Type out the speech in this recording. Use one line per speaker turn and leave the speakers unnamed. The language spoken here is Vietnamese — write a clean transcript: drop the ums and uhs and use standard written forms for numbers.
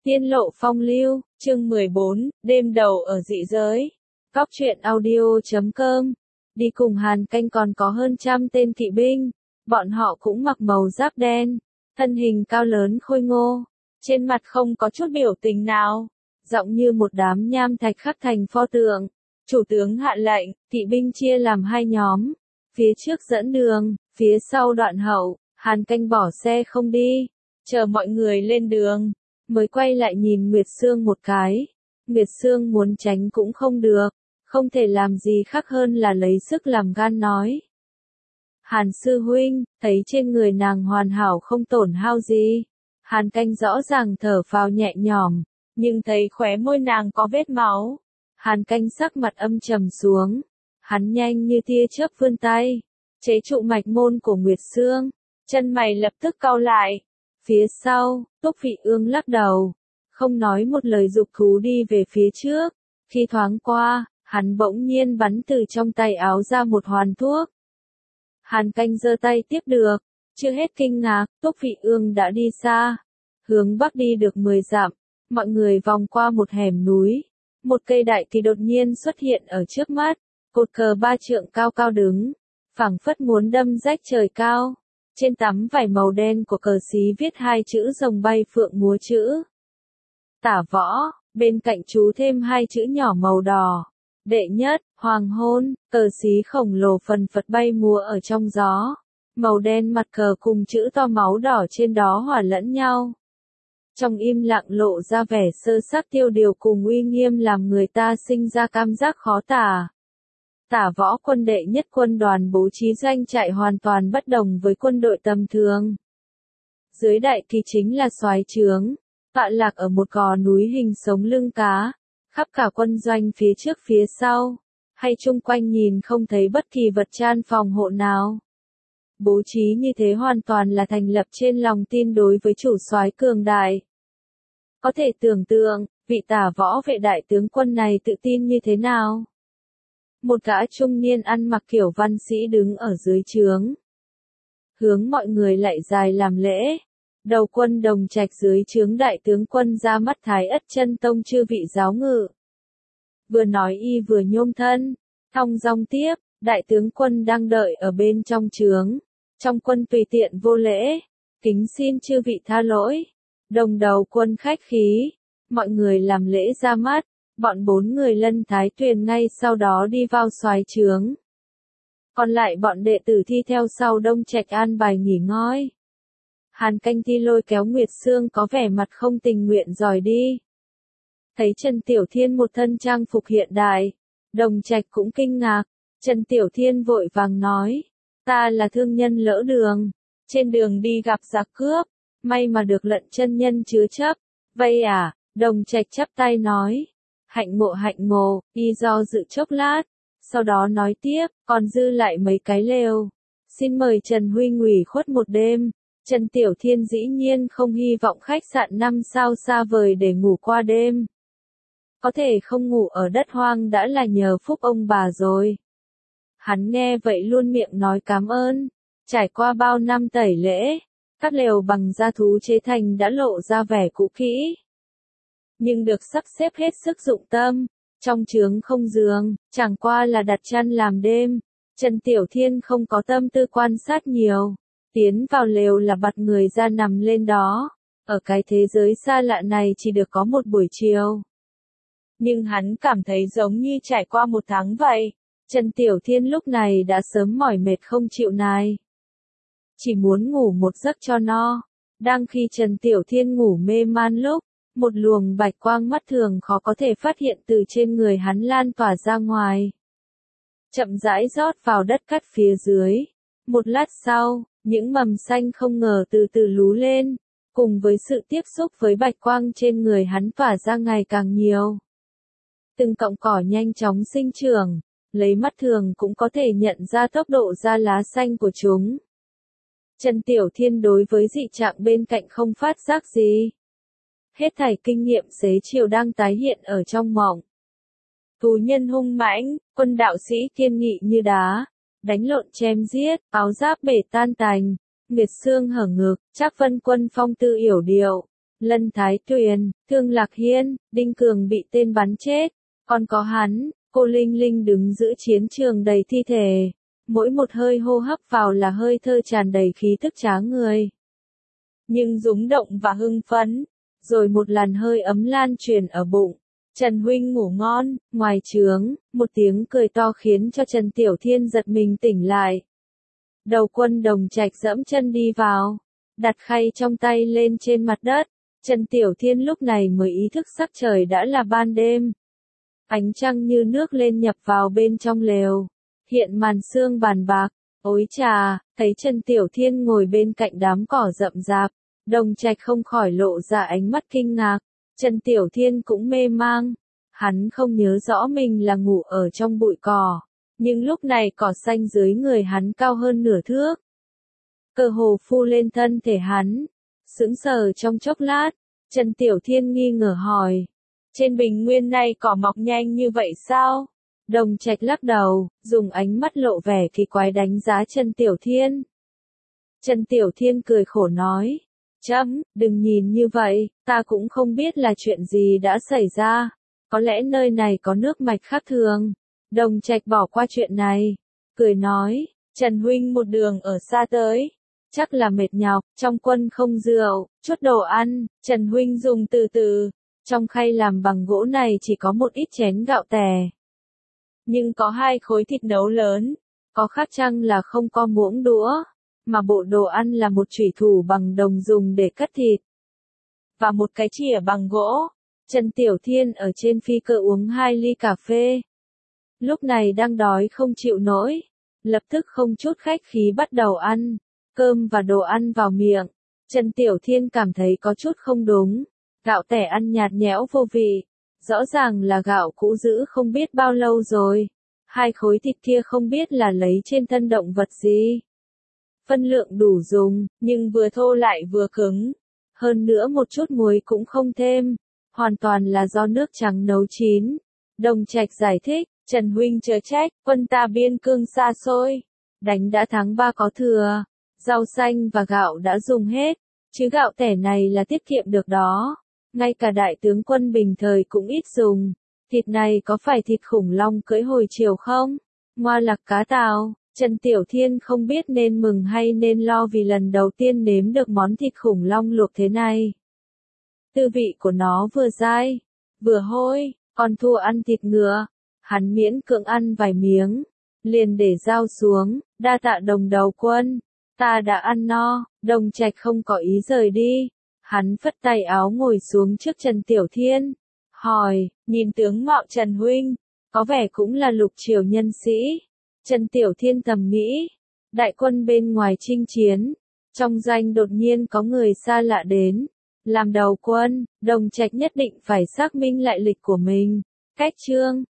Tiên lộ phong lưu, chương 14, đêm đầu ở dị giới. Góc truyện audio.com. Đi cùng Hàn Canh còn có hơn trăm tên kỵ binh. Bọn họ cũng mặc màu giáp đen, thân hình cao lớn khôi ngô, trên mặt không có chút biểu tình nào, giọng như một đám nham thạch khắc thành pho tượng. Chủ tướng hạ lệnh, kỵ binh chia làm hai nhóm, phía trước dẫn đường, phía sau đoạn hậu. Hàn Canh bỏ xe không đi, chờ mọi người lên đường, mới quay lại nhìn Nguyệt Sương một cái. Nguyệt Sương muốn tránh cũng không được, không thể làm gì khác hơn là lấy sức làm gan nói. Hàn sư huynh, thấy trên người nàng hoàn hảo không tổn hao gì. Hàn Canh rõ ràng thở phào nhẹ nhõm, nhưng thấy khóe môi nàng có vết máu. Hàn Canh sắc mặt âm trầm xuống, hắn nhanh như tia chớp vươn tay, chế trụ mạch môn của Nguyệt Sương, chân mày lập tức cau lại. Phía sau, Túc Vị Ương lắc đầu, không nói một lời giục thú đi về phía trước. Khi thoáng qua, hắn bỗng nhiên bắn từ trong tay áo ra một hoàn thuốc. Hàn Canh giơ tay tiếp được, chưa hết kinh ngạc, Túc Vị Ương đã đi xa, hướng bắc đi được 10 dặm, mọi người vòng qua một hẻm núi, một cây đại thì đột nhiên xuất hiện ở trước mắt, cột cờ 3 trượng cao cao đứng, phảng phất muốn đâm rách trời cao. Trên tấm vải màu đen của cờ xí viết hai chữ rồng bay phượng múa chữ Tả Võ, bên cạnh chú thêm hai chữ nhỏ màu đỏ. Đệ nhất, hoàng hôn, cờ xí khổng lồ phần phật bay múa ở trong gió. Màu đen mặt cờ cùng chữ to máu đỏ trên đó hòa lẫn nhau. Trong im lặng lộ ra vẻ sơ sắc tiêu điều cùng uy nghiêm làm người ta sinh ra cảm giác khó tả. Tả Võ quân đệ nhất quân đoàn bố trí doanh trại hoàn toàn bất đồng với quân đội tầm thường. Dưới đại kỳ chính là soái trướng, tọa lạc ở một gò núi hình sống lưng cá, khắp cả quân doanh phía trước phía sau, hay chung quanh nhìn không thấy bất kỳ vật tran phòng hộ nào. Bố trí như thế hoàn toàn là thành lập trên lòng tin đối với chủ soái cường đại. Có thể tưởng tượng, vị Tả Võ vệ đại tướng quân này tự tin như thế nào? Một gã trung niên ăn mặc kiểu văn sĩ đứng ở dưới trướng, hướng mọi người lại dài làm lễ. Đầu quân Đồng Trạch dưới trướng đại tướng quân ra mắt Thái Ất Chân Tông chư vị giáo ngự. Vừa nói y vừa nhôm thân, thong dong tiếp, đại tướng quân đang đợi ở bên trong trướng. Trong quân tùy tiện vô lễ, kính xin chư vị tha lỗi. Đồng đầu quân khách khí, mọi người làm lễ ra mắt. Bọn 4 người Lân Thái Tuyền ngay sau đó đi vào soái trướng. Còn lại bọn đệ tử thi theo sau Đông Trạch an bài nghỉ ngơi. Hàn Canh thi lôi kéo Nguyệt Sương có vẻ mặt không tình nguyện rời đi. Thấy Trần Tiểu Thiên một thân trang phục hiện đại, Đồng Trạch cũng kinh ngạc. Trần Tiểu Thiên vội vàng nói, ta là thương nhân lỡ đường, trên đường đi gặp giặc cướp, may mà được Lận chân nhân chứa chấp. Vậy à? Đồng Trạch chắp tay nói. Hạnh ngộ, y do dự chốc lát, sau đó nói tiếp, còn dư lại mấy cái lều. Xin mời Trần huynh ủy khuất một đêm. Trần Tiểu Thiên dĩ nhiên không hy vọng khách sạn 5 sao xa vời để ngủ qua đêm. Có thể không ngủ ở đất hoang đã là nhờ phúc ông bà rồi. Hắn nghe vậy luôn miệng nói cảm ơn. Trải qua bao năm tẩy lễ, các lều bằng da thú chế thành đã lộ ra vẻ cũ kỹ, nhưng được sắp xếp hết sức dụng tâm. Trong trướng không giường, chẳng qua là đặt chăn làm đêm. Trần Tiểu Thiên không có tâm tư quan sát nhiều, tiến vào lều là bật người ra nằm lên đó. Ở cái thế giới xa lạ này chỉ được có một buổi chiều, nhưng hắn cảm thấy giống như trải qua một tháng vậy. Trần Tiểu Thiên lúc này đã sớm mỏi mệt không chịu nài, chỉ muốn ngủ một giấc cho no. Đang khi Trần Tiểu Thiên ngủ mê man lúc, một luồng bạch quang mắt thường khó có thể phát hiện từ trên người hắn lan tỏa ra ngoài, chậm rãi rót vào đất cát phía dưới. Một lát sau, những mầm xanh không ngờ từ từ lú lên, cùng với sự tiếp xúc với bạch quang trên người hắn tỏa ra ngày càng nhiều. Từng cọng cỏ nhanh chóng sinh trưởng, lấy mắt thường cũng có thể nhận ra tốc độ ra lá xanh của chúng. Trần Tiểu Thiên đối với dị trạng bên cạnh không phát giác gì. Hết thảy kinh nghiệm xế chiều đang tái hiện ở trong mộng. Thú nhân hung mãnh, quân đạo sĩ kiên nghị như đá, đánh lộn chém giết, áo giáp bể tan tành, Nguyệt Sương hở ngực, Trác Vân Quân phong tư yểu điệu, Lân Thái Tuyền, Thương Lạc Hiên, Đinh Cường bị tên bắn chết. Còn có hắn, cô Linh Linh đứng giữa chiến trường đầy thi thể. Mỗi một hơi hô hấp vào là hơi thơ tràn đầy khí thức trá người. Nhưng rúng động và hưng phấn, rồi một làn hơi ấm lan truyền ở bụng. Trần huynh ngủ ngon, ngoài trướng, một tiếng cười to khiến cho Trần Tiểu Thiên giật mình tỉnh lại. Đầu quân Đồng Trạch dẫm chân đi vào, đặt khay trong tay lên trên mặt đất. Trần Tiểu Thiên lúc này mới ý thức sắc trời đã là ban đêm. Ánh trăng như nước lên nhập vào bên trong lều, hiện màn sương bàn bạc. Ôi chà, thấy Trần Tiểu Thiên ngồi bên cạnh đám cỏ rậm rạp, Đồng Trạch không khỏi lộ ra ánh mắt kinh ngạc. Trần Tiểu Thiên cũng mê mang, hắn không nhớ rõ mình là ngủ ở trong bụi cỏ, nhưng lúc này cỏ xanh dưới người hắn cao hơn nửa thước. Cơ hồ phu lên thân thể hắn, sững sờ trong chốc lát, Trần Tiểu Thiên nghi ngờ hỏi, trên bình nguyên này cỏ mọc nhanh như vậy sao? Đồng Trạch lắc đầu, dùng ánh mắt lộ vẻ kỳ quái đánh giá Trần Tiểu Thiên. Trần Tiểu Thiên cười khổ nói, đừng nhìn như vậy, ta cũng không biết là chuyện gì đã xảy ra. Có lẽ nơi này có nước mạch khác thường. Đồng Trạch bỏ qua chuyện này, cười nói, Trần huynh một đường ở xa tới, chắc là mệt nhọc, trong quân không rượu, chút đồ ăn, Trần huynh dùng từ từ. Trong khay làm bằng gỗ này chỉ có một ít chén gạo tẻ, nhưng có 2 khối thịt nấu lớn, có khác chăng là không có muỗng đũa, mà bộ đồ ăn là một chủy thủ bằng đồng dùng để cắt thịt, và một cái chìa bằng gỗ. Trần Tiểu Thiên ở trên phi cơ uống 2 ly cà phê. Lúc này đang đói không chịu nổi, lập tức không chút khách khí bắt đầu ăn cơm và đồ ăn vào miệng. Trần Tiểu Thiên cảm thấy có chút không đúng, gạo tẻ ăn nhạt nhẽo vô vị, rõ ràng là gạo cũ giữ không biết bao lâu rồi. 2 khối thịt kia không biết là lấy trên thân động vật gì. Phân lượng đủ dùng, nhưng vừa thô lại vừa cứng. Hơn nữa một chút muối cũng không thêm, hoàn toàn là do nước trắng nấu chín. Đồng Trạch giải thích, Trần huynh chớ trách, quân ta biên cương xa xôi, đánh đã tháng 3 có thừa, rau xanh và gạo đã dùng hết, chứ gạo tẻ này là tiết kiệm được đó. Ngay cả đại tướng quân bình thời cũng ít dùng. Thịt này có phải thịt khủng long cưỡi hồi chiều không? Ngoa lạc cá tàu. Trần Tiểu Thiên không biết nên mừng hay nên lo vì lần đầu tiên nếm được món thịt khủng long luộc thế này. Tư vị của nó vừa dai, vừa hôi, còn thua ăn thịt ngựa. Hắn miễn cưỡng ăn vài miếng, liền để dao xuống, đa tạ Đồng đầu quân, ta đã ăn no. Đồng Trạch không có ý rời đi, hắn phất tay áo ngồi xuống trước Trần Tiểu Thiên, hỏi, nhìn tướng mạo Trần huynh, có vẻ cũng là lục triều nhân sĩ. Trần Tiểu Thiên thầm nghĩ, đại quân bên ngoài chinh chiến, trong doanh đột nhiên có người xa lạ đến, làm đầu quân, Đồng Trạch nhất định phải xác minh lại lịch của mình. Cách chương